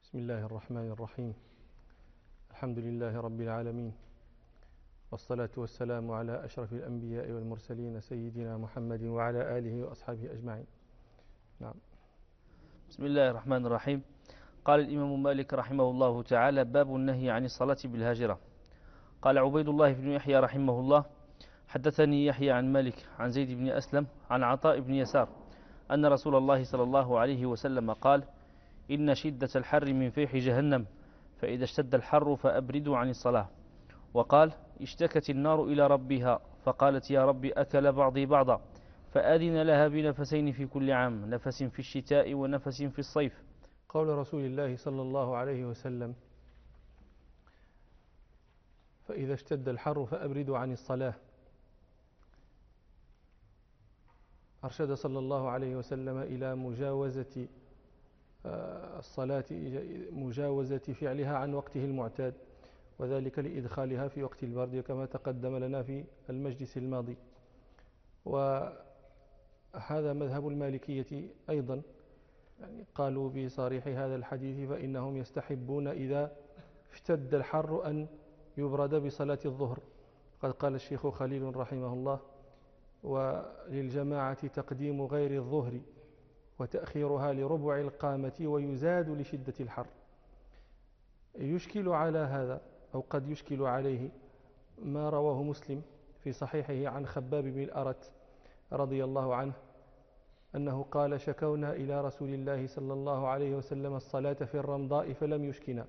بسم الله الرحمن الرحيم. الحمد لله رب العالمين، والصلاة والسلام على أشرف الأنبياء والمرسلين سيدنا محمد وعلى آله وأصحابه أجمعين. نعم. بسم الله الرحمن الرحيم. قال الإمام مالك رحمه الله تعالى: باب النهي عن الصلاة بالهاجرة. قال عبيد الله بن يحيى رحمه الله: حدثني يحيى عن مالك عن زيد بن أسلم عن عطاء بن يسار أن رسول الله صلى الله عليه وسلم قال: إن شدة الحر من فيح جهنم، فإذا اشتد الحر فأبردوا عن الصلاة. وقال: اشتكت النار إلى ربها فقالت: يا رب أكل بعضي بعضا، فآذن لها بنفسين في كل عام، نفس في الشتاء ونفس في الصيف. قول رسول الله صلى الله عليه وسلم: فإذا اشتد الحر فأبردوا عن الصلاة. أرشد صلى الله عليه وسلم إلى مجاوزة الصلاة، مجاوزة فعلها عن وقته المعتاد، وذلك لإدخالها في وقت البرد كما تقدم لنا في المجلس الماضي. وهذا مذهب المالكية أيضا، يعني قالوا بصريح هذا الحديث فإنهم يستحبون إذا اشتد الحر أن يبرد بصلاة الظهر. قد قال الشيخ خليل رحمه الله: وللجماعة تقديم غير الظهر وتأخيرها لربع القامة ويزاد لشدة الحر. يشكل على هذا أو قد يشكل عليه ما رواه مسلم في صحيحه عن خباب بن الأرت رضي الله عنه أنه قال: شكونا إلى رسول الله صلى الله عليه وسلم الصلاة في الرمضاء فلم يشكنا.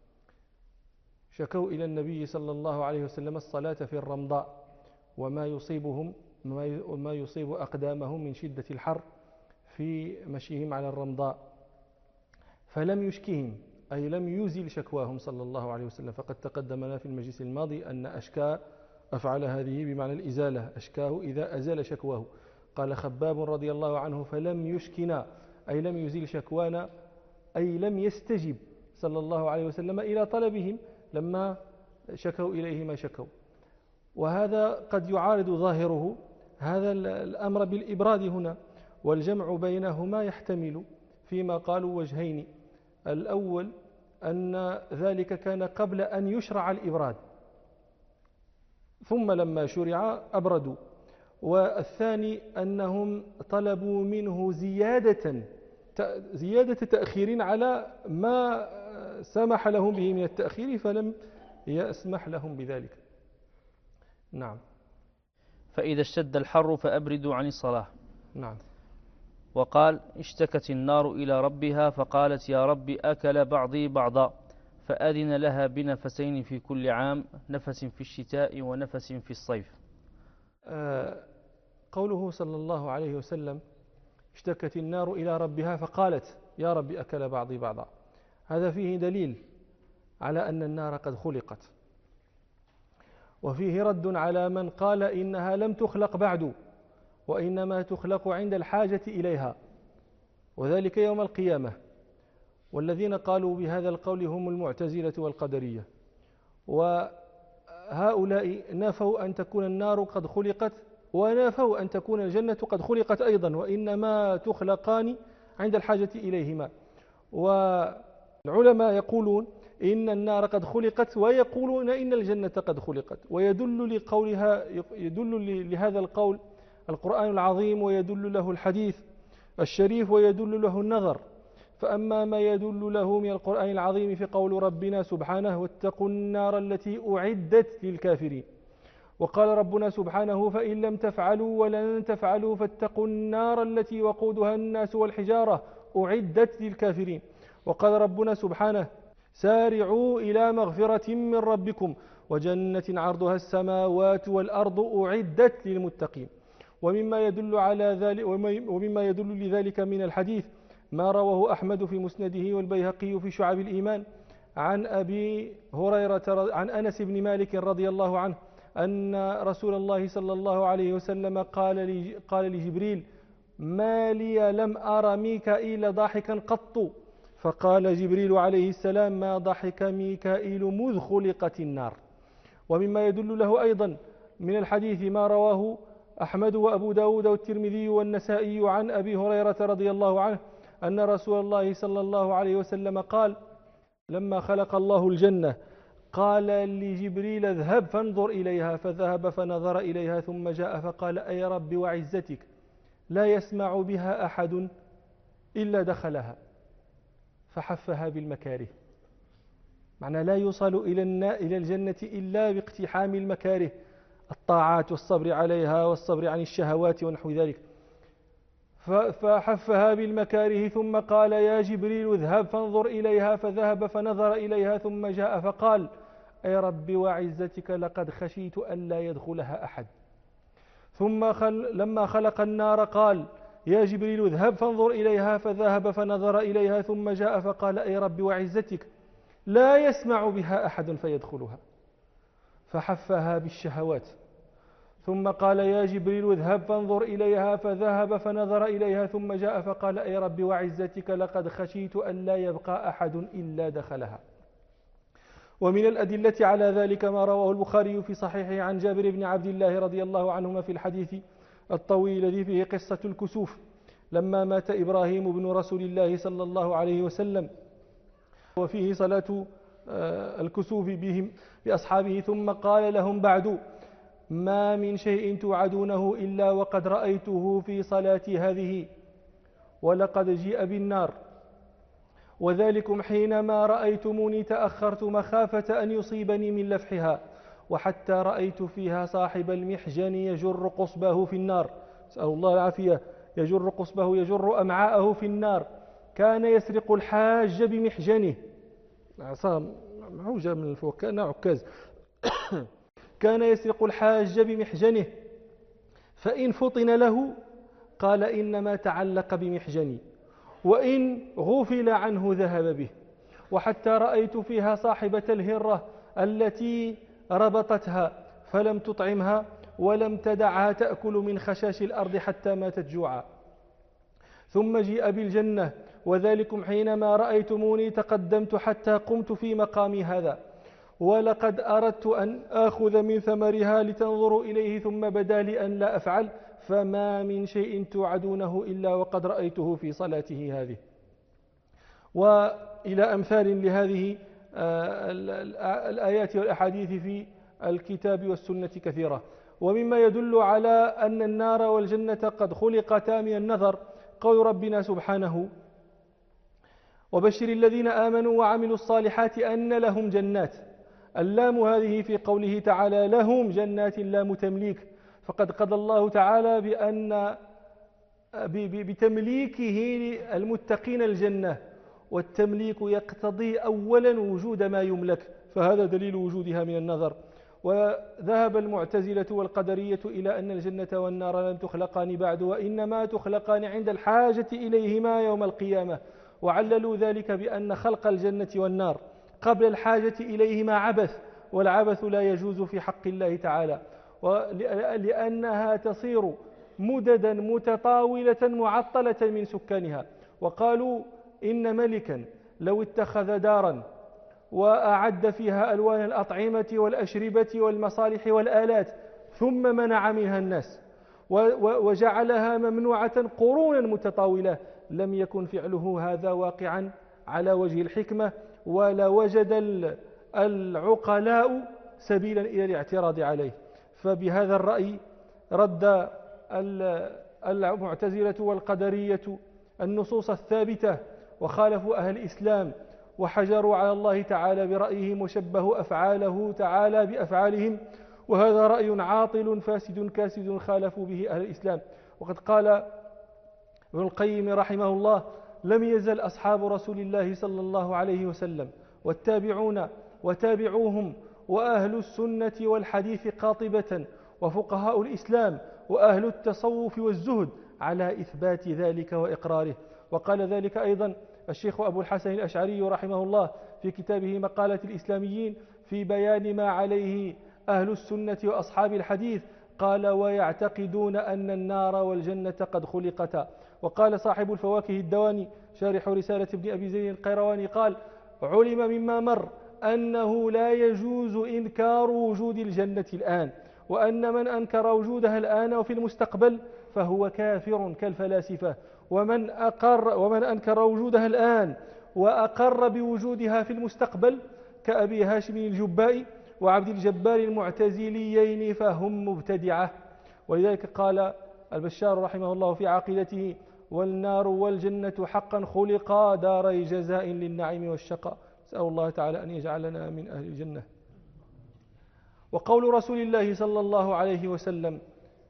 شكوا إلى النبي صلى الله عليه وسلم الصلاة في الرمضاء وما يصيبهم وما يصيب أقدامهم من شدة الحر في مشيهم على الرمضاء، فلم يشكهم، أي لم يزل شكواهم صلى الله عليه وسلم. فقد تقدمنا في المجلس الماضي أن أشكى أفعل هذه بمعنى الإزالة، أشكاه إذا أزال شكواه. قال خباب رضي الله عنه: فلم يشكنا، أي لم يزل شكوانا، أي لم يستجب صلى الله عليه وسلم إلى طلبهم لما شكوا إليه ما شكوا. وهذا قد يعارض ظاهره هذا الأمر بالإبراد هنا، والجمع بينهما يحتمل فيما قالوا وجهين: الأول أن ذلك كان قبل أن يشرع الإبراد، ثم لما شرع أبردوا. والثاني أنهم طلبوا منه زيادة تأخير على ما سمح لهم به من التأخير فلم يسمح لهم بذلك. نعم. فإذا اشتد الحر فأبردوا عن الصلاة. نعم. وقال: اشتكت النار إلى ربها فقالت: يا رب أكل بعضي بعضا، فأذن لها بنفسين في كل عام، نفس في الشتاء ونفس في الصيف. قوله صلى الله عليه وسلم: اشتكت النار إلى ربها فقالت: يا رب أكل بعضي بعضا، هذا فيه دليل على أن النار قد خلقت، وفيه رد على من قال إنها لم تخلق بعد، وإنما تخلق عند الحاجة إليها، وذلك يوم القيامة. والذين قالوا بهذا القول هم المعتزلة والقدرية، وهؤلاء نفوا أن تكون النار قد خلقت، ونفوا أن تكون الجنة قد خلقت أيضا، وإنما تخلقان عند الحاجة إليهما. والعلماء يقولون إن النار قد خلقت، ويقولون إن الجنة قد خلقت. ويدل لهذا القول القرآن العظيم، ويدل له الحديث الشريف، ويدل له النظر. فأما ما يدل له من القرآن العظيم في قول ربنا سبحانه: واتقوا النار التي أعدت للكافرين. وقال ربنا سبحانه: فإن لم تفعلوا ولن تفعلوا فاتقوا النار التي وقودها الناس والحجارة أعدت للكافرين. وقال ربنا سبحانه: سارعوا إلى مغفرة من ربكم وجنة عرضها السماوات والأرض أعدت للمتقين. ومما يدل لذلك من الحديث ما رواه أحمد في مسنده والبيهقي في شعب الإيمان عن أبي هريرة عن أنس بن مالك رضي الله عنه أن رسول الله صلى الله عليه وسلم قال لجبريل: ما لي لم أرى ميكائيل ضاحكا قط؟ فقال جبريل عليه السلام: ما ضحك ميكائيل مذ خلقت النار. ومما يدل له أيضا من الحديث ما رواه أحمد وأبو داود والترمذي والنسائي عن أبي هريرة رضي الله عنه أن رسول الله صلى الله عليه وسلم قال: لما خلق الله الجنة قال لجبريل اذهب فانظر إليها، فذهب فنظر إليها ثم جاء فقال أي رب وعزتك لا يسمع بها أحد إلا دخلها، فحفها بالمكاره. معنى لا يوصل إلى الجنة إلا باقتحام المكاره، الطاعات والصبر عليها والصبر عن الشهوات ونحو ذلك. فحفها بالمكاره ثم قال يا جبريل اذهب فانظر إليها، فذهب فنظر إليها ثم جاء فقال أي رب وعزتك لقد خشيت أن لا يدخلها أحد. ثم لما خلق النار قال يا جبريل اذهب فانظر إليها، فذهب فنظر إليها ثم جاء فقال أي رب وعزتك لا يسمع بها أحد فيدخلها، فحفها بالشهوات. ثم قال يا جبريل اذهب فانظر إليها، فذهب فنظر إليها ثم جاء فقال أي رب وعزتك لقد خشيت أن لا يبقى أحد إلا دخلها. ومن الأدلة على ذلك ما رواه البخاري في صحيحه عن جابر بن عبد الله رضي الله عنهما في الحديث الطويل الذي فيه قصة الكسوف، لما مات إبراهيم بن رسول الله صلى الله عليه وسلم، وفيه صلاة الكسوف بهم بأصحابه، ثم قال لهم بعد ما من شيء توعدونه إلا وقد رأيته في صلاتي هذه، ولقد جيء بالنار، وذلكم حينما رأيتموني تأخرت مخافة أن يصيبني من لفحها، وحتى رأيت فيها صاحب المحجن يجر قصبه في النار، أسأل الله العافية، يجر قصبه يجر أمعاءه في النار، كان يسرق الحاج بمحجنه، عصام معوجة من الفوق كان عكاز كان يسرق الحاج بمحجنه، فإن فطن له قال إنما تعلق بمحجني، وإن غفل عنه ذهب به، وحتى رأيت فيها صاحبة الهرة التي ربطتها فلم تطعمها ولم تدعها تأكل من خشاش الأرض حتى ماتت جوعا. ثم جيء بالجنة، وذلكم حينما رأيتموني تقدمت حتى قمت في مقامي هذا، ولقد أردت أن آخذ من ثمرها لتنظروا إليه ثم بدا لي أن لا أفعل، فما من شيء توعدونه إلا وقد رأيته في صلاته هذه. وإلى أمثال لهذه الآيات والأحاديث في الكتاب والسنة كثيرة. ومما يدل على أن النار والجنة قد خلقتا من النظر قول ربنا سبحانه وبشر الذين آمنوا وعملوا الصالحات أن لهم جنات، اللام هذه في قوله تعالى لهم جنات لام تمليك، فقد قضى الله تعالى بأن بتمليكه المتقين الجنة، والتمليك يقتضي أولا وجود ما يملك، فهذا دليل وجودها من النظر. وذهب المعتزلة والقدرية إلى أن الجنة والنار لم تخلقان بعد، وإنما تخلقان عند الحاجة إليهما يوم القيامة، وعللوا ذلك بأن خلق الجنة والنار قبل الحاجة إليهما عبث، والعبث لا يجوز في حق الله تعالى، لأنها تصير مددا متطاولة معطلة من سكانها. وقالوا إن ملكا لو اتخذ دارا وأعد فيها ألوان الأطعمة والأشربة والمصالح والآلات ثم منع منها الناس وجعلها ممنوعة قرونا متطاولة، لم يكن فعله هذا واقعا على وجه الحكمة، ولا وجد العقلاء سبيلا إلى الاعتراض عليه. فبهذا الرأي رد المعتزلة والقدرية النصوص الثابتة، وخالفوا أهل الإسلام وحجروا على الله تعالى برأيهم، وشبهوا أفعاله تعالى بأفعالهم، وهذا رأي عاطل فاسد كاسد خالفوا به أهل الإسلام. وقد قال ابن القيم رحمه الله لم يزل أصحاب رسول الله صلى الله عليه وسلم والتابعون وتابعوهم وأهل السنة والحديث قاطبة وفقهاء الإسلام وأهل التصوف والزهد على إثبات ذلك وإقراره. وقال ذلك أيضا الشيخ أبو الحسن الأشعري رحمه الله في كتابه مقالة الإسلاميين في بيان ما عليه أهل السنة وأصحاب الحديث، قال ويعتقدون أن النار والجنة قد خلقتا. وقال صاحب الفواكه الدواني شارح رسالة ابن أبي زيد القيرواني قال علم مما مر أنه لا يجوز إنكار وجود الجنة الآن، وأن من أنكر وجودها الآن وفي المستقبل فهو كافر كالفلاسفة، ومن أنكر وجودها الآن وأقر بوجودها في المستقبل كأبي هاشم الجبائي وعبد الجبار المعتزليين فهم مبتدعة. ولذلك قال البشار رحمه الله في عقيدته: والنار والجنة حقا خلقا داري جزاء للنعيم والشقاء. نسأل الله تعالى أن يجعلنا من أهل الجنة. وقول رسول الله صلى الله عليه وسلم: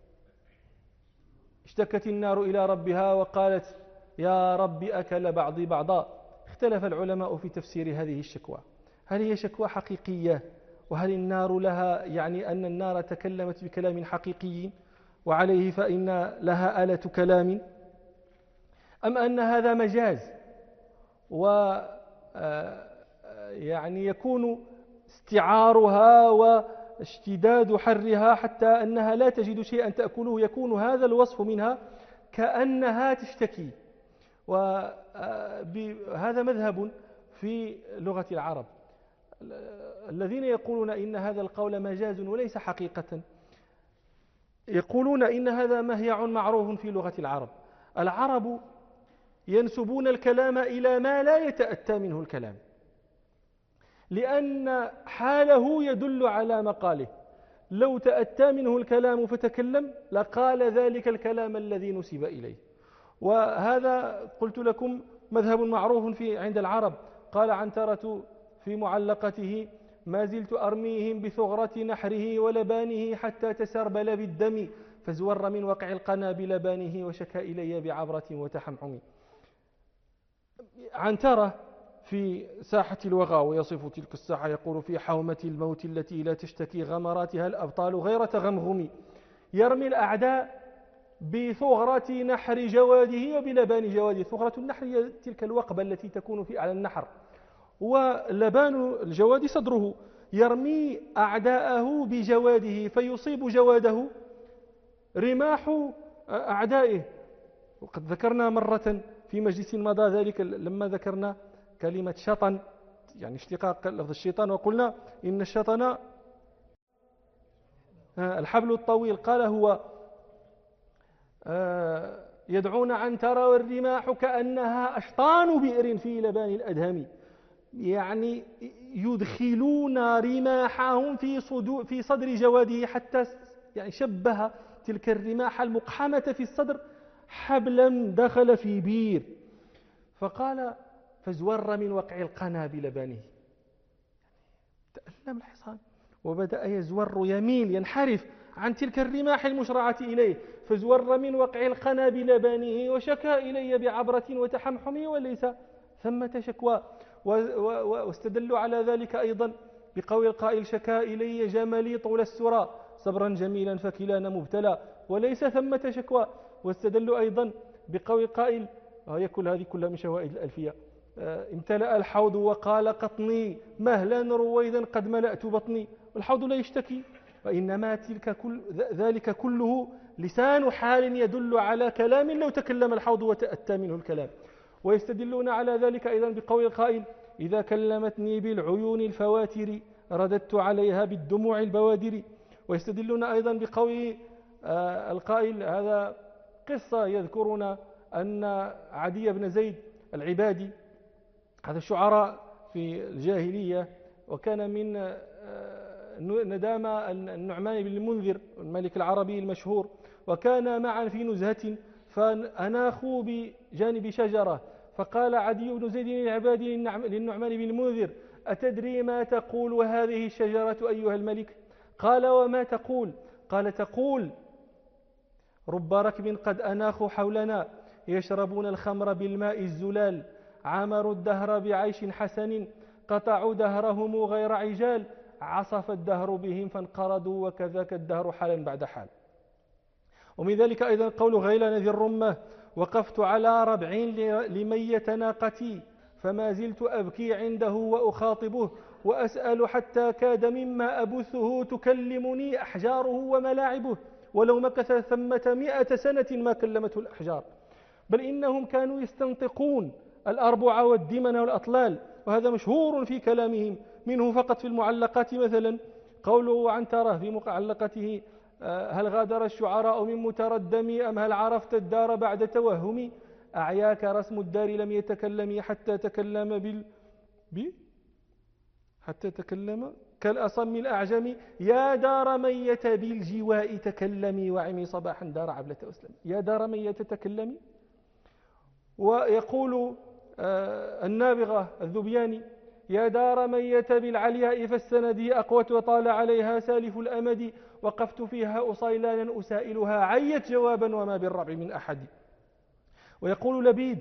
اشتكت النار إلى ربها وقالت: يا رب أكل بعضي بعضا. اختلف العلماء في تفسير هذه الشكوى، هل هي شكوى حقيقية وهل النار لها، يعني أن النار تكلمت بكلام حقيقي وعليه فإن لها آلة كلام، أم أن هذا مجاز يعني يكون استعارها واشتداد حرها حتى أنها لا تجد شيئا تأكله، يكون هذا الوصف منها كأنها تشتكي. وهذا مذهب في لغة العرب. الذين يقولون إن هذا القول مجاز وليس حقيقة يقولون إن هذا مهيع معروف في لغة العرب. العرب ينسبون الكلام إلى ما لا يتأتى منه الكلام، لأن حاله يدل على مقاله. لو تأتى منه الكلام فتكلم لقال ذلك الكلام الذي نسب إليه. وهذا قلت لكم مذهب معروف عند العرب. قال عنترة في معلقته: ما زلت أرميهم بثغرة نحره ولبانه حتى تسربل بالدم فزور من وقع القنا بلبانه وشكى إلي بعبرة وتحمحم. عنترة في ساحة الوغى ويصف تلك الساحة يقول: في حومة الموت التي لا تشتكي غمراتها الأبطال غير تغمغم. يرمي الأعداء بثغرة نحر جواده وبلبان جواده. ثغرة النحر هي تلك الوقبة التي تكون في أعلى النحر، ولبان الجواد صدره. يرمي أعداءه بجواده فيصيب جواده رماح أعدائه. وقد ذكرنا مرة في مجلس مضى ذلك لما ذكرنا كلمة شطن، يعني اشتقاق لفظ الشيطان، وقلنا إن الشطن الحبل الطويل. قال هو: يدعون عنترة والرماح كأنها أشطان بئر في لبان الأدهم. يعني يدخلون رماحهم في صدر جواده حتى يعني شبه تلك الرماح المقحمة في الصدر حبلا دخل في بير. فقال: فزور من وقع القنا بلبانه. تألم الحصان وبدأ يزور يميل ينحرف عن تلك الرماح المشرعة إليه. فزور من وقع القنا بلبانه وشكى إلي بعبرة وتحمحم وليس ثمة شكوى. واستدلوا على ذلك أيضا بقول القائل: شكى إلي جملي طول السرى صبرا جميلا فكلانا مبتلى وليس ثمة شكوى. واستدلوا أيضا بقول القائل، وهي هذه كلها من شوائد الألفية: امتلأ الحوض وقال قطني مهلا رويدا قد ملأت بطني. والحوض لا يشتكي، وإنما ذلك كله لسان حال يدل على كلام لو تكلم الحوض وتأتى منه الكلام. ويستدلون على ذلك أيضا بقول القائل: إذا كلمتني بالعيون الفواتر رددت عليها بالدموع البوادر. ويستدلون أيضا بقول القائل، هذا قصة يذكرون أن عدي بن زيد العبادي، هذا الشعراء في الجاهلية، وكان من ندامة النعمان بن المنذر الملك العربي المشهور، وكان معا في نزهة فأناخوا بجانب شجرة. فقال عدي بن زيد العبادي للنعمان بن المنذر: أتدري ما تقول هذه الشجرة أيها الملك؟ قال: وما تقول؟ قال: تقول: رب ركب قد أناخوا حولنا يشربون الخمر بالماء الزلال عمروا الدهر بعيش حسن قطعوا دهرهم غير عجال عصف الدهر بهم فانقرضوا وكذاك الدهر حالا بعد حال. ومن ذلك أيضا قول غيلان ذي الرمة: وقفت على ربع لمية ناقتي فما زلت أبكي عنده وأخاطبه وأسأل حتى كاد مما أبثه تكلمني أحجاره وملاعبه ولو مكث ثمة 100 سنة ما كلمته الأحجار. بل إنهم كانوا يستنطقون الأربع والدمن والأطلال، وهذا مشهور في كلامهم. منه فقط في المعلقات مثلا قوله عنترة في معلقته: هل غادر الشعراء من متردم أم هل عرفت الدار بعد توهم؟ أعياك رسم الدار لم يتكلم حتى تكلم كالأصم الأعجم يا دار من يت بالجواء تكلمي وعمي صباحا دار عبلة أسلم يا دار من يتتكلمي. ويقول النابغة الذبياني يا دار من يت بالعلياء فالسند أقوت وطال عليها سالف الأمد وقفت فيها أصيلانا أسائلها عيت جوابا وما بالربع من أحد. ويقول لبيد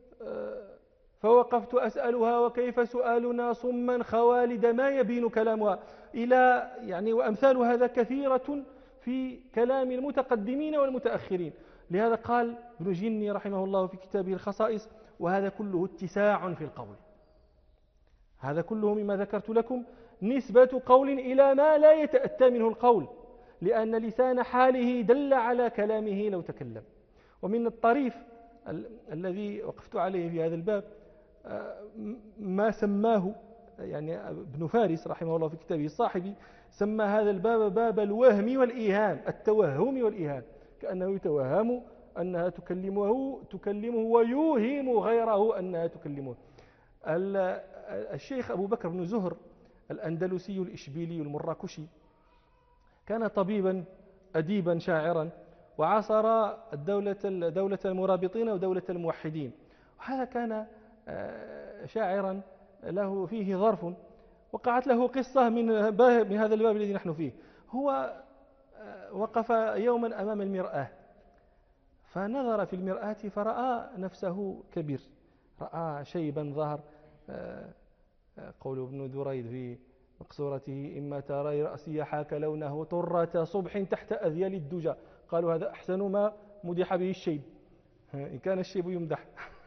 فوقفت أسألها وكيف سؤالنا صما خوالد ما يبين كلامها إلى يعني وأمثال هذا كثيرة في كلام المتقدمين والمتأخرين. لهذا قال ابن جني رحمه الله في كتابه الخصائص وهذا كله اتساع في القول. هذا كله مما ذكرت لكم نسبة قول إلى ما لا يتأتى منه القول لأن لسان حاله دل على كلامه لو تكلم. ومن الطريف الذي وقفت عليه في هذا الباب ما سماه يعني ابن فارس رحمه الله في كتابه الصاحبي سمى هذا الباب باب الوهم والإيهام التوهم والإيهام كأنه يتوهم أنها تكلمه ويوهم غيره أنها تكلمه. الشيخ أبو بكر بن زهر الأندلسي الإشبيلي المراكشي كان طبيبا أديبا شاعرا وعاصر دولة المرابطين ودولة الموحدين. وهذا كان شاعرا له فيه ظرف وقعت له قصة من هذا الباب الذي نحن فيه. هو وقف يوما أمام المرآة فنظر في المرآة فرأى نفسه كبير رأى شيبا ظهر قول ابن دريد في مقصورته إما ترى رأسي حاك لونه طرة صبح تحت أذيال الدجى قالوا هذا أحسن ما مدح به الشيب إن كان الشيب يمدح.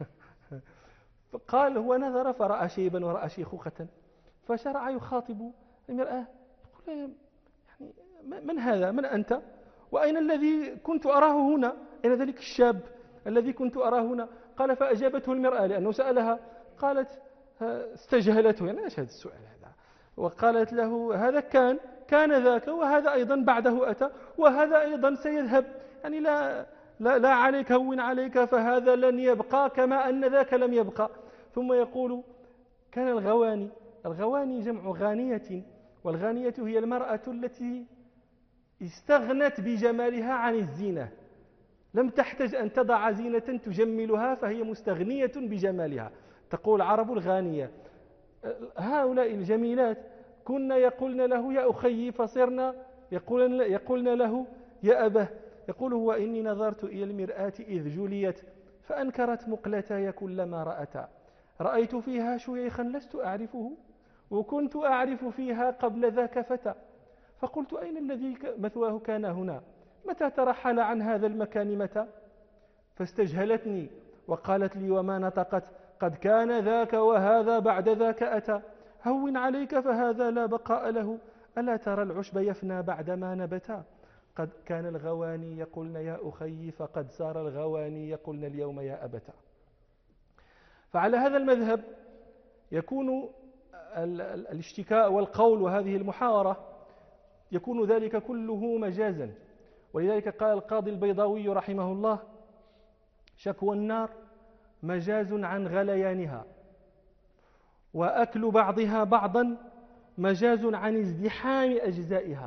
فقال هو نظر فرأى شيبا ورأى شيخوخة فشرع يخاطب المرآة يقول يعني من هذا من أنت وأين الذي كنت أراه هنا أين ذلك الشاب الذي كنت أراه هنا. قال فأجابته المرآة لأنه سألها قالت استجهلته يعني ايش هذا السؤال هذا وقالت له هذا كان ذاك وهذا أيضا بعده أتى وهذا أيضا سيذهب يعني لا عليك هون عليك فهذا لن يبقى كما أن ذاك لم يبقى. ثم يقول كان الغواني جمع غانية والغانية هي المرأة التي استغنت بجمالها عن الزينة لم تحتاج أن تضع زينة تجملها فهي مستغنية بجمالها. تقول العرب الغانية. هؤلاء الجميلات كنا يقولن له يا أخي فصرنا يقولن له يا أبه. يقول هو إني نظرت إلى المرآة إذ جليت فأنكرت مقلتاي كلما رأتا رأيت فيها شيخا لست أعرفه وكنت أعرف فيها قبل ذاك فتى فقلت أين الذي مثواه كان هنا متى ترحل عن هذا المكان متى فاستجهلتني وقالت لي وما نطقت قد كان ذاك وهذا بعد ذاك أتى هون عليك فهذا لا بقاء له ألا ترى العشب يفنى بعدما نبتا قد كان الغواني يقولن يا أخي فقد صار الغواني يقولن اليوم يا أبتا. فعلى هذا المذهب يكون الاشتكاء والقول وهذه المحاورة يكون ذلك كله مجازا. ولذلك قال القاضي البيضاوي رحمه الله شكوى النار مجاز عن غليانها وأكل بعضها بعضا مجاز عن ازدحام أجزائها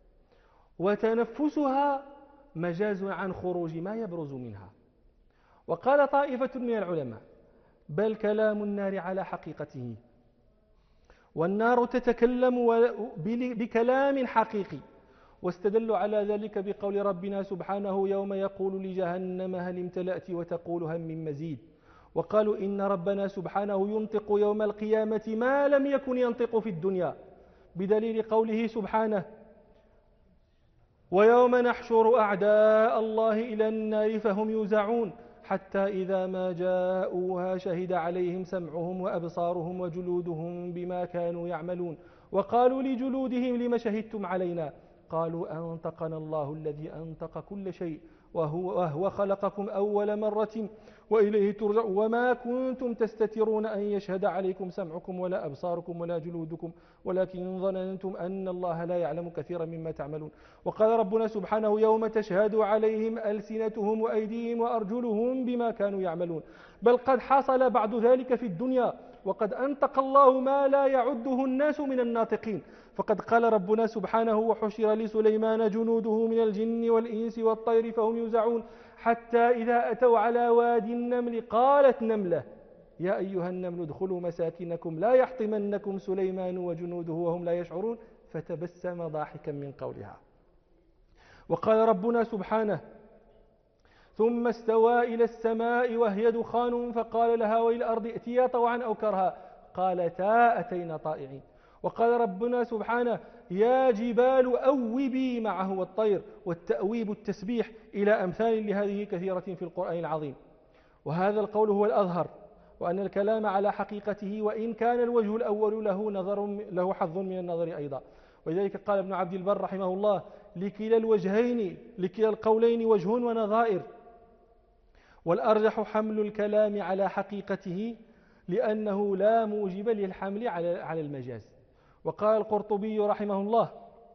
وتنفسها مجاز عن خروج ما يبرز منها. وقال طائفة من العلماء بل كلام النار على حقيقته والنار تتكلم بكلام حقيقي واستدلوا على ذلك بقول ربنا سبحانه يوم يقول لجهنم هل امتلأت وتقول هل من مزيد. وقالوا إن ربنا سبحانه ينطق يوم القيامة ما لم يكن ينطق في الدنيا بدليل قوله سبحانه ويوم نحشر أعداء الله إلى النار فهم يوزعون حتى إذا ما جاءوها شهد عليهم سمعهم وأبصارهم وجلودهم بما كانوا يعملون وقالوا لجلودهم لما شهدتم علينا قالوا أنطقنا الله الذي أنطق كل شيء وهو خلقكم أول مرة وإليه ترجعون وما كنتم تستترون أن يشهد عليكم سمعكم ولا أبصاركم ولا جلودكم ولكن ظننتم أن الله لا يعلم كثيرا مما تعملون. وقال ربنا سبحانه يوم تشهد عليهم ألسنتهم وأيديهم وأرجلهم بما كانوا يعملون. بل قد حصل بعد ذلك في الدنيا وقد أنطق الله ما لا يعده الناس من الناطقين. فقد قال ربنا سبحانه وحشر لسليمان جنوده من الجن والإنس والطير فهم يوزعون حتى إذا أتوا على وادي النمل قالت نملة يا أيها النمل ادخلوا مساكنكم لا يحطمنكم سليمان وجنوده وهم لا يشعرون فتبسم ضاحكا من قولها. وقال ربنا سبحانه ثم استوى إلى السماء وهي دخان فقال لها وللأرض ائتيا طوعا أو كرها قالتا أتينا طائعين. وقال ربنا سبحانه يا جبال أوبي معه والطير. والتأويب التسبيح إلى أمثال لهذه كثيرة في القرآن العظيم. وهذا القول هو الأظهر وأن الكلام على حقيقته وإن كان الوجه الأول له حظ من النظر أيضا. ولذلك قال ابن عبد البر رحمه الله لكلا الوجهين لكلا القولين وجه ونظائر والأرجح حمل الكلام على حقيقته لأنه لا موجب للحمل على المجاز. وقال القرطبي رحمه الله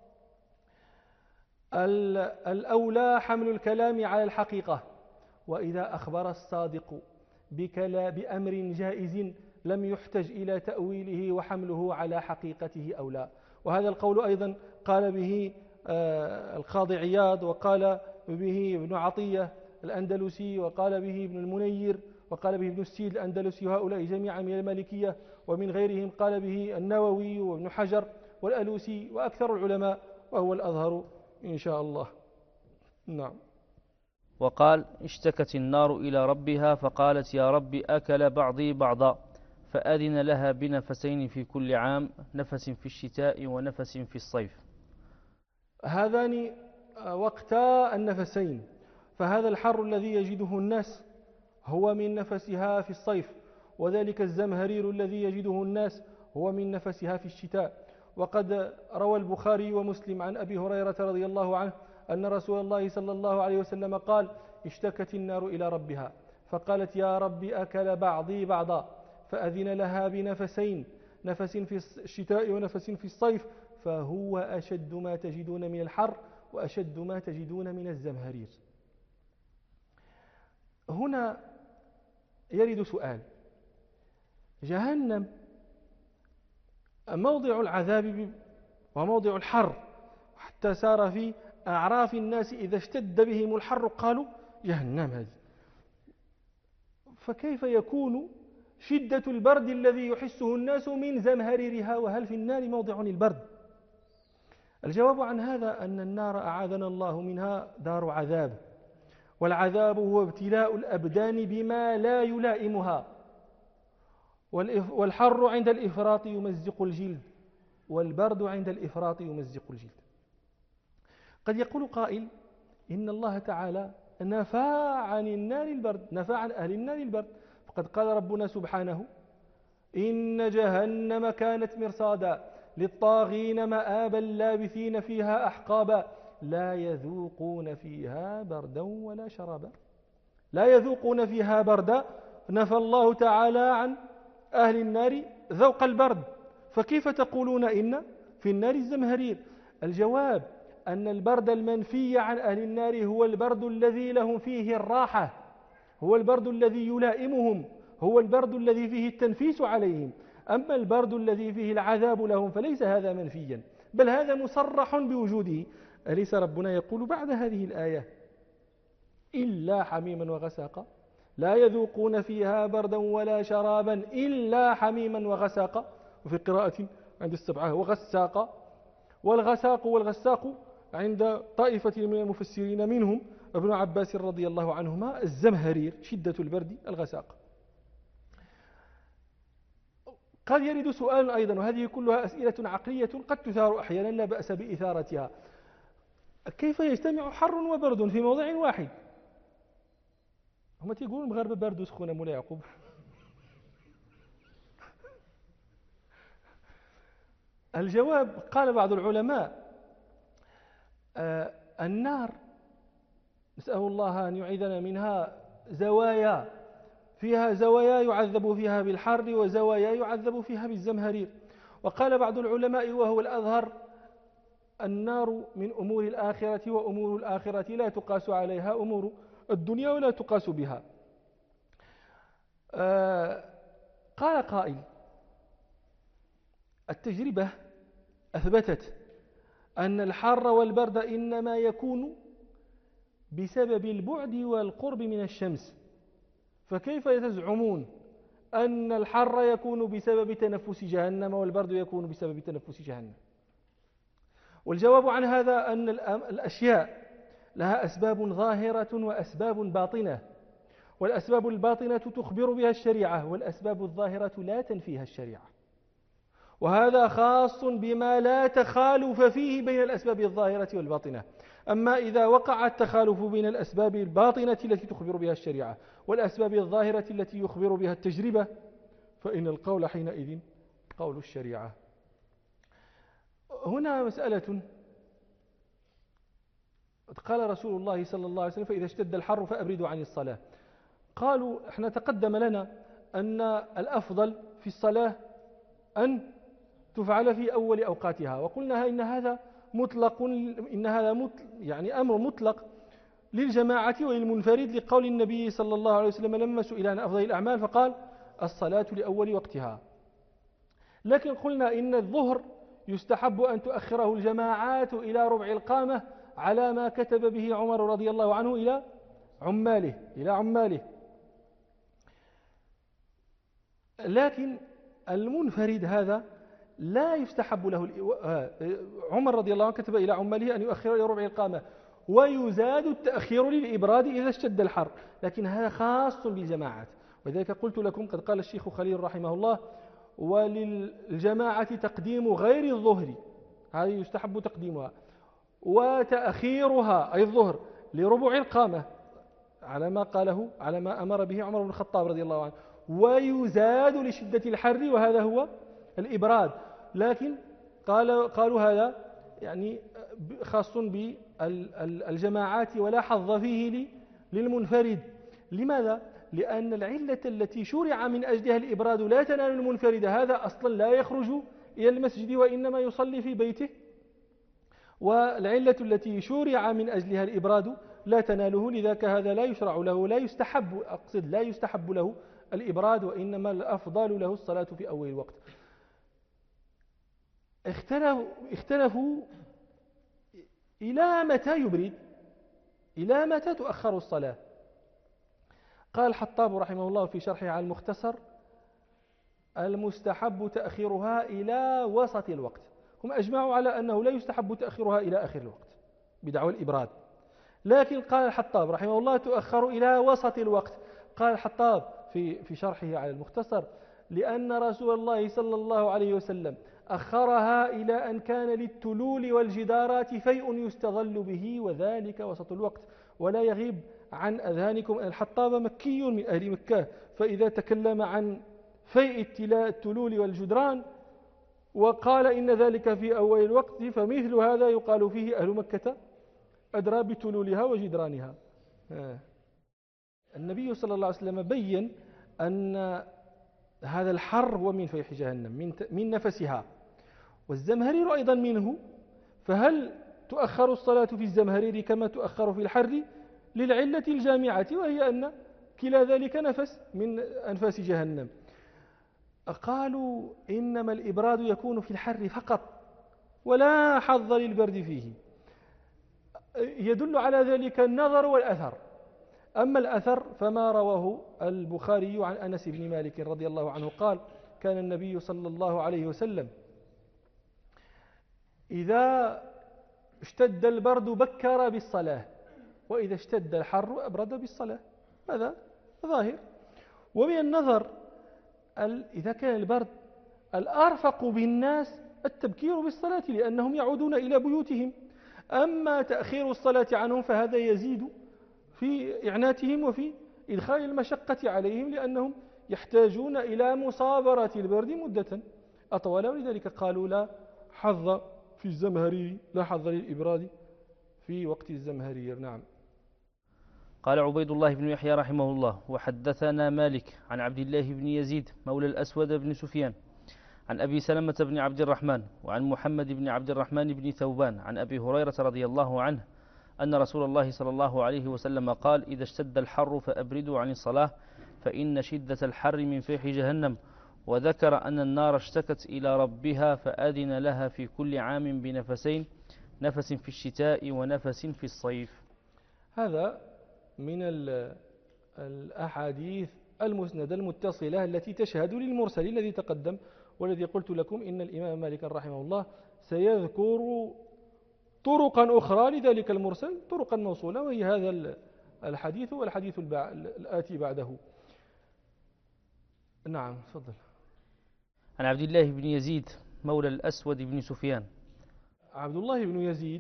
الأولى حمل الكلام على الحقيقة وإذا أخبر الصادق بأمر جائز لم يحتج إلى تأويله وحمله على حقيقته أولى. وهذا القول أيضا قال به القاضي عياض وقال به ابن عطية الأندلسي وقال به ابن المنير وقال به ابن السيد الأندلسي وهؤلاء جميعا من المالكية ومن غيرهم قال به النووي وابن حجر والألوسي وأكثر العلماء وهو الأظهر إن شاء الله. نعم. وقال اشتكت النار إلى ربها فقالت يا رب أكل بعضي بعضا فأذن لها بنفسين في كل عام نفس في الشتاء ونفس في الصيف. هذان وقتا النفسين. فهذا الحر الذي يجده الناس هو من نفسها في الصيف وذلك الزمهرير الذي يجده الناس هو من نفسها في الشتاء. وقد روى البخاري ومسلم عن أبي هريرة رضي الله عنه أن رسول الله صلى الله عليه وسلم قال اشتكت النار إلى ربها فقالت يا رب أكل بعضي بعضا فأذن لها بنفسين نفس في الشتاء ونفس في الصيف فهو أشد ما تجدون من الحر وأشد ما تجدون من الزمهرير. هنا يرد سؤال جهنم موضع العذاب وموضع الحر حتى سار في أعراف الناس إذا اشتد بهم الحر قالوا جهنم هذه. فكيف يكون شدة البرد الذي يحسه الناس من زمهريرها وهل في النار موضع للبرد؟ الجواب عن هذا أن النار أعاذنا الله منها دار عذاب والعذاب هو ابتلاء الأبدان بما لا يلائمها والحر عند الإفراط يمزق الجلد والبرد عند الإفراط يمزق الجلد. قد يقول قائل إن الله تعالى نفى عن النار البرد نفى عن أهل النار البرد فقد قال ربنا سبحانه إن جهنم كانت مرصادا للطاغين مآبا لابثين فيها أحقابا لا يذوقون فيها بردا ولا شرابا. لا يذوقون فيها بردا نفى الله تعالى عن أهل النار ذوق البرد فكيف تقولون إن في النار الزمهرير؟ الجواب أن البرد المنفي عن أهل النار هو البرد الذي لهم فيه الراحة هو البرد الذي يلائمهم هو البرد الذي فيه التنفيس عليهم. أما البرد الذي فيه العذاب لهم فليس هذا منفيا بل هذا مصرح بوجوده. أليس ربنا يقول بعد هذه الآية إلا حميما وغساقا لا يذوقون فيها بردا ولا شرابا إلا حميما وغساقا وفي قراءة عند السبعة وغساقا. والغساق والغساق عند طائفة من المفسرين منهم ابن عباس رضي الله عنهما الزمهرير شدة البرد الغساق. قد يرد سؤال أيضا وهذه كلها أسئلة عقلية قد تثار أحيانا لا بأس بإثارتها كيف يجتمع حر وبرد في موضع واحد؟ هم تيقولون المغاربة برد وسخونة مولا يعقوب. الجواب قال بعض العلماء النار نسأل الله أن يعيذنا منها زوايا فيها زوايا يعذب فيها بالحر وزوايا يعذب فيها بالزمهرير. وقال بعض العلماء وهو الأظهر: النار من أمور الآخرة، وأمور الآخرة لا تقاس عليها أمور الدنيا ولا تقاس بها. قال قائل: التجربة أثبتت أن الحر والبرد إنما يكون بسبب البعد والقرب من الشمس، فكيف تزعمون أن الحر يكون بسبب تنفس جهنم والبرد يكون بسبب تنفس جهنم؟ والجواب عن هذا أن الأشياء لها أسباب ظاهرة وأسباب باطنة، والأسباب الباطنة تخبر بها الشريعة، والأسباب الظاهرة لا تنفيها الشريعة. وهذا خاص بما لا تخالف فيه بين الأسباب الظاهرة والباطنة. أما إذا وقع التخالف بين الأسباب الباطنة التي تخبر بها الشريعة والأسباب الظاهرة التي يخبر بها التجربة، فإن القول حينئذ قول الشريعة. هنا مسألة. قال رسول الله صلى الله عليه وسلم: فإذا اشتد الحر فأبردوا عن الصلاة. قالوا: احنا تقدم لنا أن الأفضل في الصلاة أن تفعل في أول أوقاتها، وقلنا إن هذا مطلق، يعني أمر مطلق للجماعة وللمنفرد، لقول النبي صلى الله عليه وسلم لما سئل عن أفضل الأعمال فقال: الصلاة لأول وقتها. لكن قلنا إن الظهر يستحب أن تؤخره الجماعات إلى ربع القامة على ما كتب به عمر رضي الله عنه إلى عماله. لكن المنفرد هذا لا يستحب له. عمر رضي الله عنه كتب إلى عماله أن يؤخر إلى ربع القامة، ويزاد التأخير للإبراد إذا اشتد الحر، لكن هذا خاص بالجماعات. وذلك قلت لكم قد قال الشيخ خليل رحمه الله: وللجماعة تقديم غير الظهر، هذه يستحب تقديمها، وتأخيرها أي الظهر لربع القامة على ما أمر به عمر بن الخطاب رضي الله عنه، ويزاد لشدة الحر، وهذا هو الإبراد. لكن قالوا هذا يعني خاص بالجماعات ولا حظ فيه للمنفرد. لماذا؟ لأن العلة التي شرع من أجلها الإبراد لا تنال المنفرد، هذا أصلا لا يخرج إلى المسجد وإنما يصلي في بيته، والعلة التي شرع من أجلها الإبراد لا تناله، لذاك هذا لا يشرع له، لا يستحب له الإبراد، وإنما الأفضل له الصلاة في أول الوقت. اختلفوا إلى متى يبرد، إلى متى تؤخر الصلاة. قال الحطاب رحمه الله في شرحه على المختصر: المستحب تأخيرها إلى وسط الوقت. هم أجمعوا على أنه لا يستحب تأخيرها إلى آخر الوقت بدعوى الإبراد، لكن قال الحطاب رحمه الله: تؤخر إلى وسط الوقت. قال الحطاب في شرحه على المختصر: لأن رسول الله صلى الله عليه وسلم أخرها إلى أن كان للتلول والجدارات فيء يستظل به، وذلك وسط الوقت. ولا يغيب عن أذهانكم أن الحطاب مكي من أهل مكة، فإذا تكلم عن فيء التلول والجدران وقال إن ذلك في أول الوقت، فمثل هذا يقال فيه أهل مكة أدرى بتلولها وجدرانها. النبي صلى الله عليه وسلم بين أن هذا الحر هو من فيح جهنم، من نفسها، والزمهرير أيضا منه. فهل تؤخر الصلاة في الزمهرير كما تؤخر في الحر؟ للعلة الجامعة، وهي أن كلا ذلك نفس من أنفاس جهنم. قالوا إنما الإبراد يكون في الحر فقط ولا حظ للبرد فيه. يدل على ذلك النظر والأثر. أما الأثر فما رواه البخاري عن أنس بن مالك رضي الله عنه قال: كان النبي صلى الله عليه وسلم إذا اشتد البرد بكر بالصلاة، وإذا اشتد الحر أبرد بالصلاة. هذا ظاهر. ومن النظر إذا كان البرد الأرفق بالناس التبكير بالصلاة، لأنهم يعودون إلى بيوتهم. أما تأخير الصلاة عنهم فهذا يزيد في إعناتهم وفي إدخال المشقة عليهم، لأنهم يحتاجون إلى مصابرة البرد مدة أطول. ولذلك قالوا لا حظ في الزمهرير، لا حظ للإبراد في وقت الزمهرير. نعم. قال عبيد الله بن يحيى رحمه الله: وحدثنا مالك عن عبد الله بن يزيد مولى الأسود بن سفيان عن أبي سلمة بن عبد الرحمن وعن محمد بن عبد الرحمن بن ثوبان عن أبي هريرة رضي الله عنه أن رسول الله صلى الله عليه وسلم قال: إذا اشتد الحر فأبردوا عن الصلاة فإن شدة الحر من فيح جهنم. وذكر أن النار اشتكت إلى ربها فأذن لها في كل عام بنفسين، نفس في الشتاء ونفس في الصيف. هذا من الأحاديث المسندة المتصلة التي تشهد للمرسل الذي تقدم، والذي قلت لكم إن الإمام مالك رحمه الله سيذكر طرقا أخرى لذلك المرسل، طرقا موصولة، وهي هذا الحديث والحديث الآتي بعده. نعم، تفضل. عن عبد الله بن يزيد مولى الأسود بن سفيان. عبد الله بن يزيد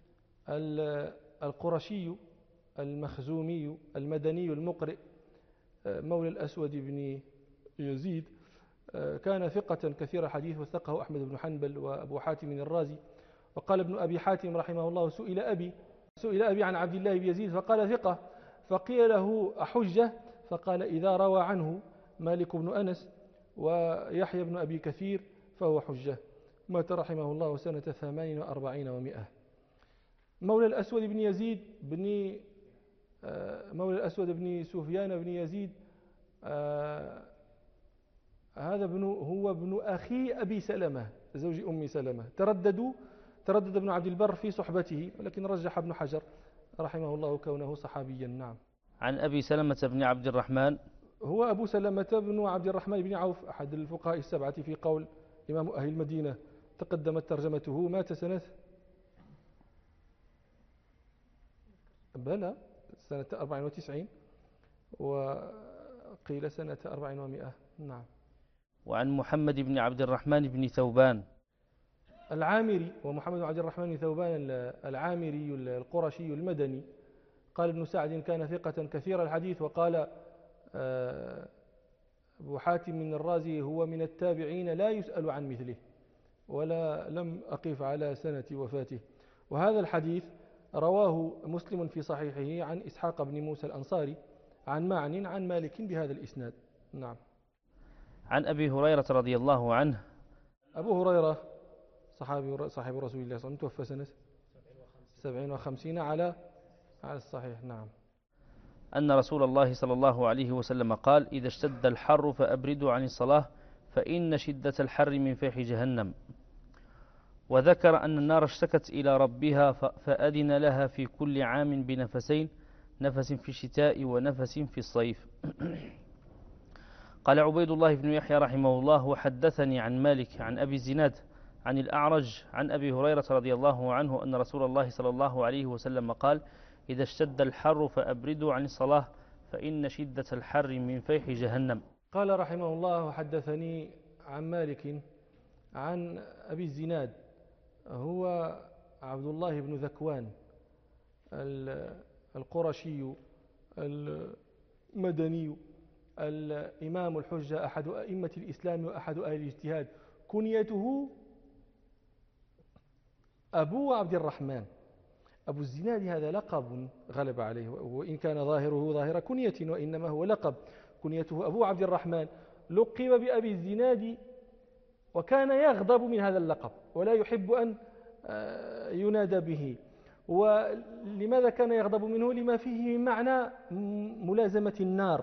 القرشي المخزومي المدني المقرئ مولى الأسود بن يزيد، كان ثقة كثير الحديث، وثقه أحمد بن حنبل وأبو حاتم الرازي. وقال ابن أبي حاتم رحمه الله: سئل أبي عن عبد الله بن يزيد فقال ثقة، فقيل له أحجة؟ فقال: إذا روى عنه مالك بن أنس ويحيى بن أبي كثير فهو حجة. مات رحمه الله سنة 48 و100. مولى الأسود بن يزيد مولى الأسود بن سفيان بن يزيد، هذا هو ابن أخي أبي سلمة زوج أم سلمة. تردد ابن عبد البر في صحبته، ولكن رجح ابن حجر رحمه الله كونه صحابيا. نعم. عن أبي سلمة بن عبد الرحمن، هو أبو سلمة بن عبد الرحمن بن عوف، أحد الفقهاء السبعة في قول إمام أهل المدينة، تقدمت ترجمته. مات سنة 94، وقيل سنة 400. نعم. وعن محمد بن عبد الرحمن بن ثوبان العامري، ومحمد بن عبد الرحمن بن ثوبان العامري القرشي المدني. قال ابن سعد: كان ثقة كثير الحديث. وقال أبو حاتم الرازي: هو من التابعين لا يسأل عن مثله، لم أقف على سنة وفاته. وهذا الحديث رواه مسلم في صحيحه عن إسحاق بن موسى الأنصاري عن معن عن مالك بهذا الإسناد. نعم. عن أبي هريرة رضي الله عنه. أبو هريرة صاحب رسول الله صلى الله عليه وسلم، توفى سنة 57 على الصحيح. نعم. أن رسول الله صلى الله عليه وسلم قال: إذا اشتد الحر فأبردوا عن الصلاة فإن شدة الحر من فيح جهنم. وذكر أن النار اشتكت إلى ربها فأذن لها في كل عام بنفسين، نفس في الشتاء ونفس في الصيف. قال عبيد الله بن يحيى رحمه الله: وحدثني عن مالك عن أبي الزناد عن الأعرج عن أبي هريرة رضي الله عنه أن رسول الله صلى الله عليه وسلم قال: إذا اشتد الحر فأبردوا عن الصلاة فإن شدة الحر من فيح جهنم. قال رحمه الله: وحدثني عن مالك عن أبي الزناد، هو عبد الله بن ذكوان القرشي المدني الإمام الحجة، أحد أئمة الإسلام وأحد أهل الاجتهاد. كنيته أبو عبد الرحمن. أبو الزناد هذا لقب غلب عليه، وإن كان ظاهره ظاهر كنية، وإنما هو لقب. كنيته أبو عبد الرحمن، لقب بأبي الزناد، وكان يغضب من هذا اللقب ولا يحب أن ينادى به. ولماذا كان يغضب منه؟ لما فيه من معنى ملازمة النار،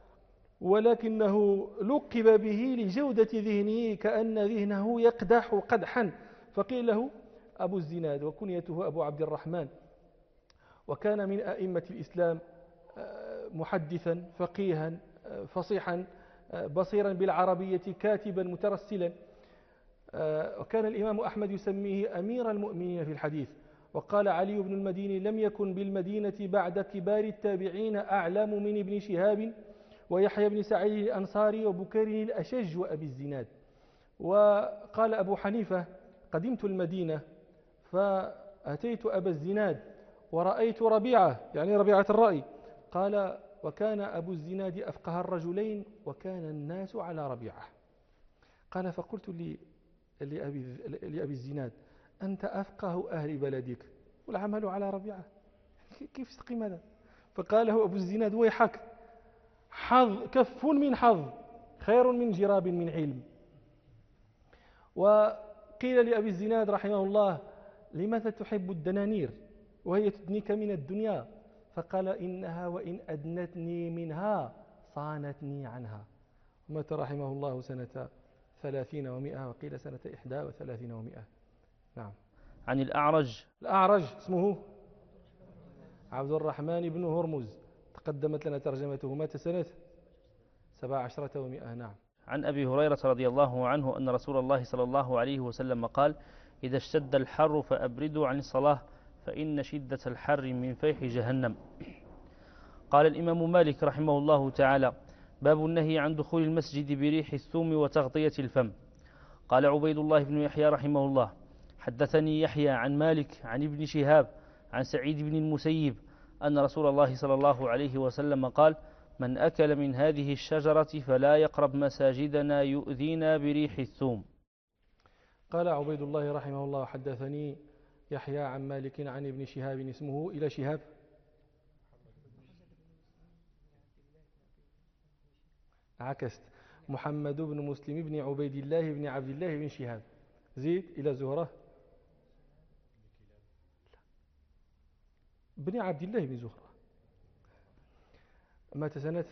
ولكنه لقب به لجودة ذهنه، كأن ذهنه يقدح قدحا، فقيل له أبو الزناد، وكنيته أبو عبد الرحمن. وكان من أئمة الإسلام، محدثا فقيها فصيحا بصيرا بالعربية، كاتبا مترسلا. وكان الإمام أحمد يسميه أمير المؤمنين في الحديث. وقال علي بن المديني: لم يكن بالمدينة بعد كبار التابعين أعلم من ابن شهاب ويحيى بن سعيد الأنصاري وبكير الأشج وأبي الزناد. وقال أبو حنيفة: قدمت المدينة فأتيت أبا الزناد ورأيت ربيعة، يعني ربيعة الرأي. قال: وكان أبو الزناد أفقه الرجلين وكان الناس على ربيعة. قال: فقلت لأبي الزناد: أنت أفقه أهل بلدك والعمل على ربيعة، كيف تقيم هذا؟ فقال له أبو الزناد: ويحك، كف من حظ خير من جراب من علم. وقيل لأبي الزناد رحمه الله: لماذا تحب الدنانير وهي تدنيك من الدنيا؟ فقال: إنها وإن أدنتني منها صانتني عنها. مات رحمه الله سنة 30 و100، وقيل سنة 31 و100. نعم. عن الأعرج اسمه عبد الرحمن بن هرمز، تقدمت لنا ترجمته، مات سنة 17 و100. نعم. عن أبي هريرة رضي الله عنه أن رسول الله صلى الله عليه وسلم قال: إذا اشتد الحر فأبردوا عن الصلاة فإن شدة الحر من فيح جهنم. قال الإمام مالك رحمه الله تعالى: باب النهي عن دخول المسجد بريح الثوم وتغطية الفم. قال عبيد الله بن يحيى رحمه الله: حدثني يحيى عن مالك عن ابن شهاب عن سعيد بن المسيب أن رسول الله صلى الله عليه وسلم قال: من أكل من هذه الشجرة فلا يقرب مساجدنا يؤذينا بريح الثوم. قال عبيد الله رحمه الله: حدثني يحيى عن مالك عن ابن شهاب، اسمه إلى شهاب عكست، محمد بن مسلم بن عبيد الله بن عبد الله بن شهاب. زيد إلى زهرة بن عبد الله بن زهرة. مات سنة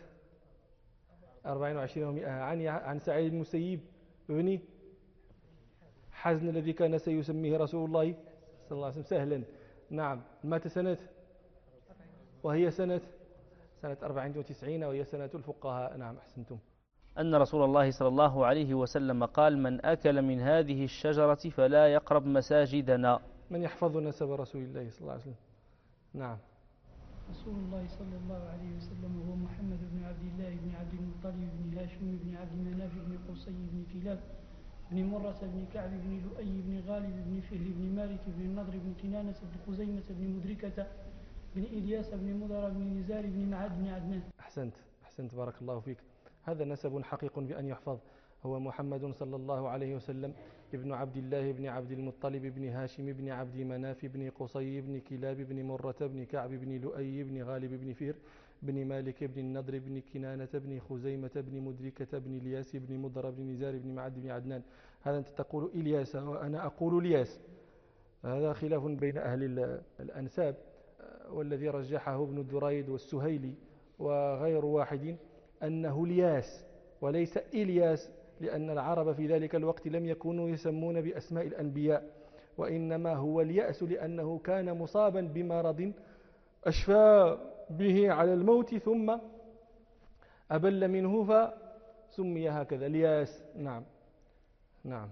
24 و100. عن سعيد المسيب بن حزن الذي كان سيسميه رسول الله صلى الله عليه وسلم سهلا. نعم. مات سنة، وهي سنة 94، وهي سنة الفقهاء. نعم، أحسنتم. أن رسول الله صلى الله عليه وسلم قال: من أكل من هذه الشجرة فلا يقرب مساجدنا. من يحفظ نسب رسول الله صلى الله عليه وسلم؟ نعم. رسول الله صلى الله عليه وسلم هو محمد بن عبد الله بن عبد المطلب بن هاشم بن عبد مناف بن قصي بن كلاب بن مرة بن كعب بن لؤي بن غالب بن فهر بن مالك بن النضر بن كنانة بن خزيمة بن مدركة بن إلياس بن مضر بن نزار بن معد بن عدنان. أحسنت، بارك الله فيك. هذا نسب حقيق بأن يحفظ. هو محمد صلى الله عليه وسلم ابن عبد الله بن عبد المطلب بن هاشم بن عبد مناف بن قصي بن كلاب بن مرة بن كعب بن لؤي بن غالب بن فهر بن مالك بن النضر بن كنانة بن خزيمة بن مدركة بن الياس بن مضر بن نزار بن معد بن عدنان. هذا أنت تقول إلياس وأنا أقول الياس، هذا خلاف بين أهل الأنساب، والذي رجحه ابن الدريد والسهيلي وغير واحد أنه الياس وليس إلياس، لأن العرب في ذلك الوقت لم يكونوا يسمون بأسماء الأنبياء، وإنما هو اليأس لأنه كان مصابا بمرض أشفى به على الموت ثم أبل منه فسمي هكذا الياس. نعم.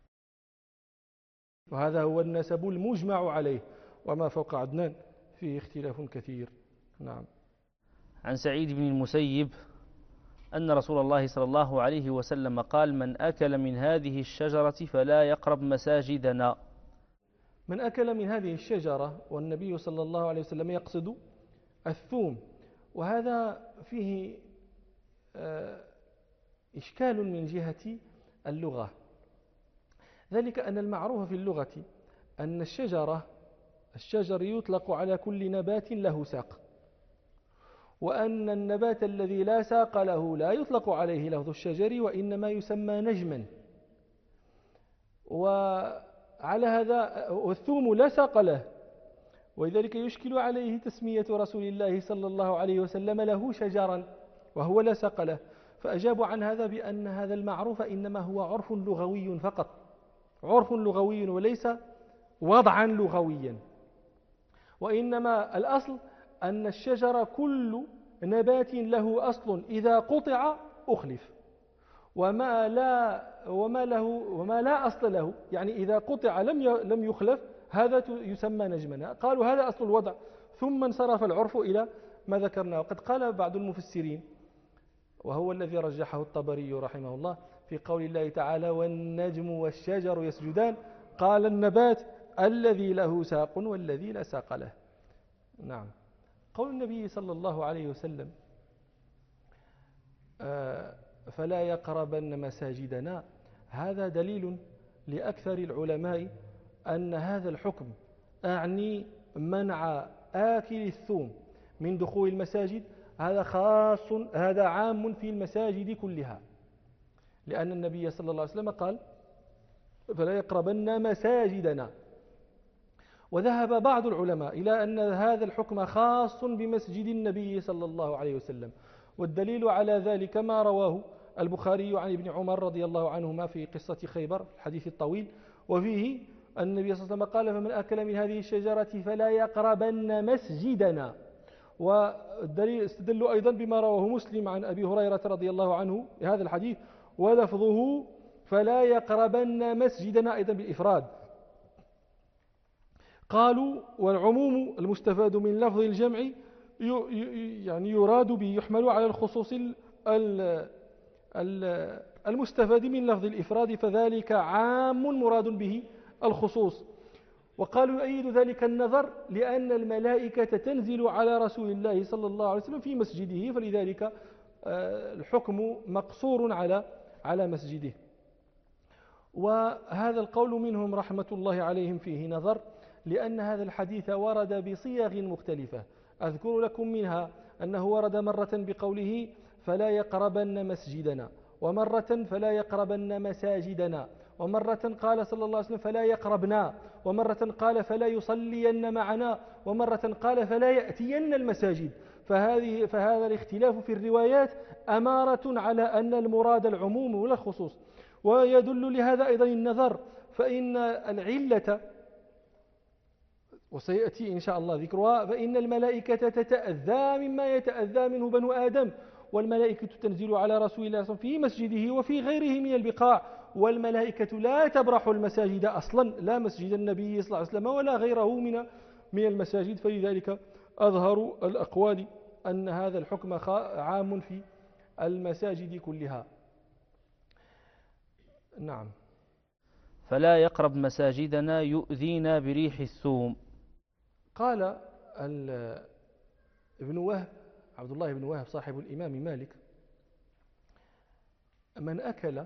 وهذا هو النسب المجمع عليه، وما فوق عدنان فيه اختلاف كثير. نعم. عن سعيد بن المسيب أن رسول الله صلى الله عليه وسلم قال: من أكل من هذه الشجرة فلا يقرب مساجدنا. من أكل من هذه الشجرة، والنبي صلى الله عليه وسلم يقصد الثوم، وهذا فيه إشكال من جهة اللغة، ذلك أن المعروف في اللغة أن الشجر يطلق على كل نبات له ساق، وأن النبات الذي لا ساق له لا يطلق عليه لفظ الشجر، وإنما يسمى نجما. وعلى هذا والثوم لا ساق له، ولذلك يشكل عليه تسمية رسول الله صلى الله عليه وسلم له شجرا وهو لا ساق له، فأجابوا عن هذا بأن هذا المعروف إنما هو عرف لغوي فقط، عرف لغوي وليس وضعا لغويا، وإنما الأصل أن الشجر كل نبات له أصل إذا قطع أخلف، وما لا أصل له، يعني إذا قطع لم يخلف، هذا يسمى نجما. قالوا هذا أصل الوضع، ثم انصرف العرف إلى ما ذكرناه. وقد قال بعض المفسرين، وهو الذي رجحه الطبري رحمه الله، في قول الله تعالى: والنجم والشجر يسجدان، قال النبات الذي له ساق والذي لا ساق له. نعم. قول النبي صلى الله عليه وسلم: فلا يقربن مساجدنا، هذا دليل لأكثر العلماء أن هذا الحكم أعني منع آكل الثوم من دخول المساجد هذا خاص، هذا عام في المساجد كلها، لأن النبي صلى الله عليه وسلم قال فلا يقربن مساجدنا. وذهب بعض العلماء إلى أن هذا الحكم خاص بمسجد النبي صلى الله عليه وسلم، والدليل على ذلك ما رواه البخاري عن ابن عمر رضي الله عنهما في قصة خيبر الحديث الطويل، وفيه أن النبي صلى الله عليه وسلم قال فمن أكل من هذه الشجرة فلا يقربن مسجدنا. والدليل استدلوا أيضا بما رواه مسلم عن أبي هريرة رضي الله عنه هذا الحديث، ولفظه فلا يقربن مسجدنا أيضا بالإفراد. قالوا والعموم المستفاد من لفظ الجمع يعني يراد به يحمل على الخصوص المستفاد من لفظ الإفراد، فذلك عام مراد به الخصوص. وقالوا يؤيد ذلك النظر لأن الملائكة تنزل على رسول الله صلى الله عليه وسلم في مسجده، فلذلك الحكم مقصور على مسجده. وهذا القول منهم رحمة الله عليهم فيه نظر، لأن هذا الحديث ورد بصيغ مختلفة. أذكر لكم منها أنه ورد مرة بقوله فلا يقربن مسجدنا، ومرة فلا يقربن مساجدنا، ومرة قال صلى الله عليه وسلم فلا يقربنا، ومرة قال فلا يصلين معنا، ومرة قال فلا يأتين المساجد. فهذا الاختلاف في الروايات أمارة على أن المراد العموم ولا الخصوص. ويدل لهذا أيضا النظر، فإن العلة وسيأتي إن شاء الله ذكرها، فإن الملائكة تتأذى مما يتأذى منه بنو آدم، والملائكة تنزل على رسول الله صلى الله عليه وسلم في مسجده وفي غيره من البقاع، والملائكة لا تبرح المساجد أصلا، لا مسجد النبي صلى الله عليه وسلم ولا غيره من المساجد. فلذلك أظهر الأقوال أن هذا الحكم عام في المساجد كلها. نعم. فلا يقرب مساجدنا يؤذينا بريح الثوم. قال ابن وهب عبد الله بن وهب صاحب الإمام مالك: من أكل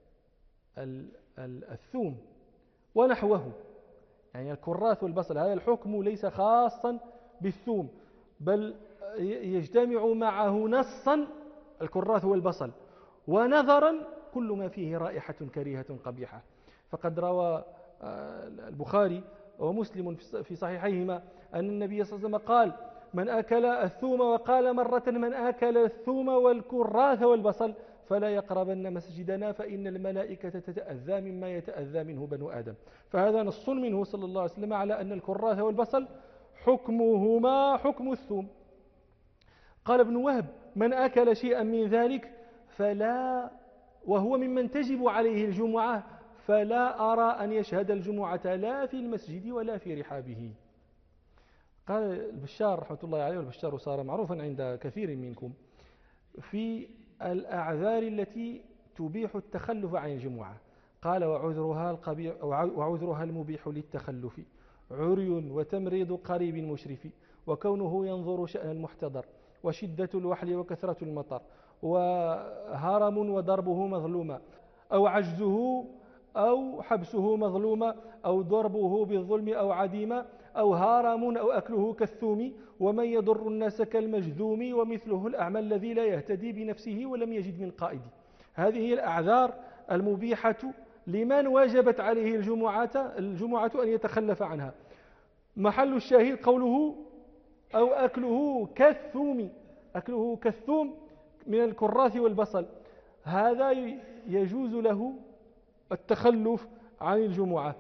الثوم ونحوه، يعني الكراث والبصل، هذا الحكم ليس خاصا بالثوم، بل يجتمع معه نصا الكراث والبصل، ونظرا كل ما فيه رائحة كريهة قبيحة. فقد روى البخاري ومسلم في صحيحيهما أن النبي صلى الله عليه وسلم قال: من أكل الثوم، وقال مرة: من أكل الثوم والكراث والبصل فلا يقربن مسجدنا فإن الملائكة تتأذى مما يتأذى منه بنو آدم. فهذا نص منه صلى الله عليه وسلم على أن الكراث والبصل حكمهما حكم الثوم. قال ابن وهب: من أكل شيئا من ذلك فلا، وهو ممن تجب عليه الجمعة، فلا أرى أن يشهد الجمعة لا في المسجد ولا في رحابه. قال البشار رحمة الله عليه، والبشار صار معروفا عند كثير منكم في الأعذار التي تبيح التخلف عن الجمعة. قال: وعذرها المبيح للتخلف عري وتمريض قريب مشرف، وكونه ينظر شأن المحتضر، وشدة الوحل وكثرة المطر، وهرم وضربه مظلوما، أو عجزه أو حبسه مظلوما، أو ضربه بالظلم أو عديما، أو هارم أو أكله كالثوم، ومن يضر الناس كالمجذوم، ومثله الأعمى الذي لا يهتدي بنفسه ولم يجد من قائد. هذه هي الأعذار المبيحة لمن وجبت عليه الجمعة أن يتخلف عنها. محل الشاهد قوله: أو أكله كالثوم، أكله كالثوم من الكراث والبصل، هذا يجوز له التخلف عن الجمعة.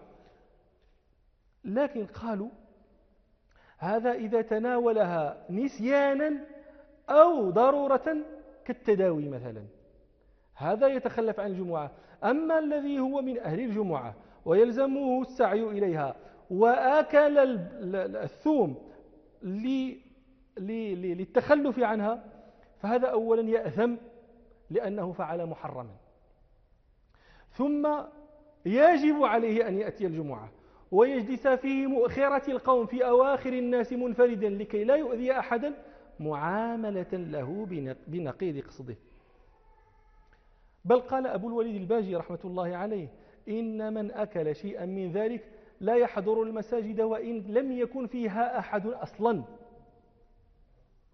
لكن قالوا: هذا إذا تناولها نسيانا أو ضرورة كالتداوي مثلا، هذا يتخلف عن الجمعة. أما الذي هو من أهل الجمعة ويلزمه السعي إليها وأكل الثوم للتخلف عنها، فهذا أولا يأثم لأنه فعل محرما، ثم يجب عليه أن يأتي الجمعة ويجلس في مؤخرة القوم في أواخر الناس منفردا لكي لا يؤذي أحدا، معاملة له بنقيض قصده. بل قال أبو الوليد الباجي رحمة الله عليه: إن من أكل شيئا من ذلك لا يحضر المساجد وإن لم يكن فيها أحد أصلا.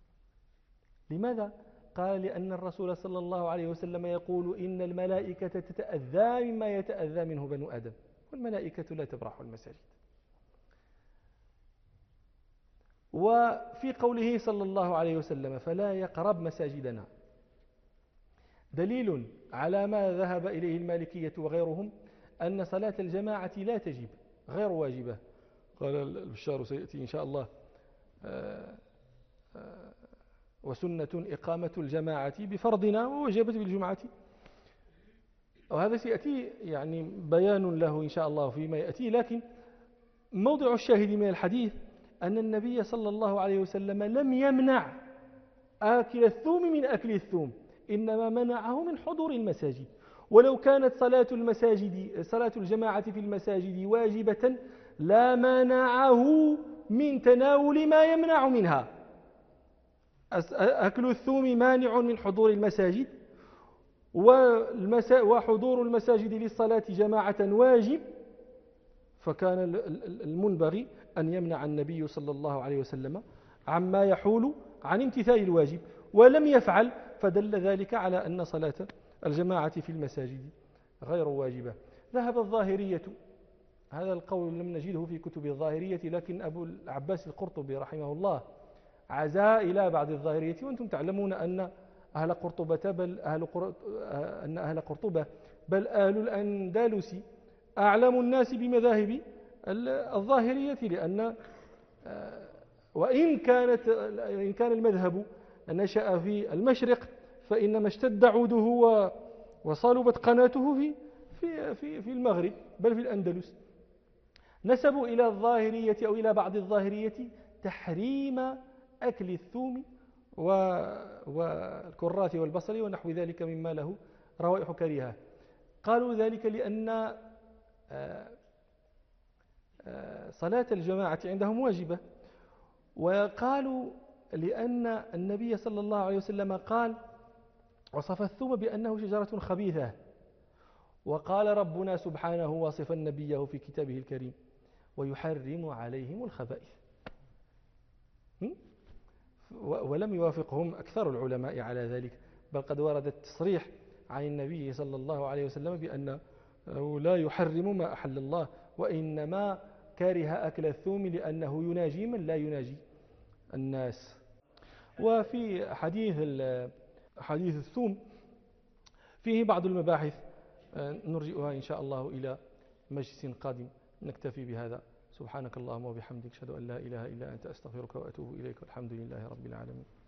لماذا؟ قال لأن الرسول صلى الله عليه وسلم يقول إن الملائكة تتأذى مما يتأذى منه بنو آدم، والملائكة لا تبرح المساجد. وفي قوله صلى الله عليه وسلم فلا يقرب مساجدنا دليل على ما ذهب إليه المالكية وغيرهم أن صلاة الجماعة لا تجب، غير واجبة. قال البشار سيأتي إن شاء الله وسنة إقامة الجماعة بفرضنا ووجبت بالجمعة، وهذا سيأتي يعني بيان له إن شاء الله فيما يأتي. لكن موضع الشاهد من الحديث أن النبي صلى الله عليه وسلم لم يمنع آكل الثوم من أكل الثوم، إنما منعه من حضور المساجد. ولو كانت صلاة الجماعة في المساجد واجبة لا منعه من تناول ما يمنع منها. أكل الثوم مانع من حضور المساجد، وحضور المساجد للصلاة جماعة واجب، فكان المنبغي أن يمنع النبي صلى الله عليه وسلم عما يحول عن امتثال الواجب، ولم يفعل، فدل ذلك على أن صلاة الجماعة في المساجد غير واجبة. ذهب الظاهرية، هذا القول لم نجده في كتب الظاهرية، لكن أبو العباس القرطبي رحمه الله عزا إلى بعض الظاهرية، وأنتم تعلمون أن أهل قرطبة بل أهل الأندلس أعلم الناس بمذاهب الظاهرية، لأن وإن كان المذهب نشأ في المشرق، فإنما اشتد عوده وصلبت قناته في المغرب، بل في الأندلس. نسبوا إلى الظاهرية أو إلى بعض الظاهرية تحريم أكل الثوم والكراث والبصل ونحو ذلك مما له روائح كريهة. قالوا ذلك لأن صلاة الجماعة عندهم واجبة، وقالوا لأن النبي صلى الله عليه وسلم قال وصف الثوم بأنه شجرة خبيثة، وقال ربنا سبحانه واصفا نبيه في كتابه الكريم ويحرم عليهم الخبائث. ولم يوافقهم أكثر العلماء على ذلك، بل قد ورد التصريح عن النبي صلى الله عليه وسلم بأنه لا يحرم ما أحل الله، وإنما كره أكل الثوم لأنه يناجي من لا يناجي الناس. وفي حديث الثوم فيه بعض المباحث نرجئها إن شاء الله إلى مجلس قادم. نكتفي بهذا. سبحانك اللهم وبحمدك، أشهد أن لا إله إلا أنت، أستغفرك وأتوب إليك، والحمد لله رب العالمين.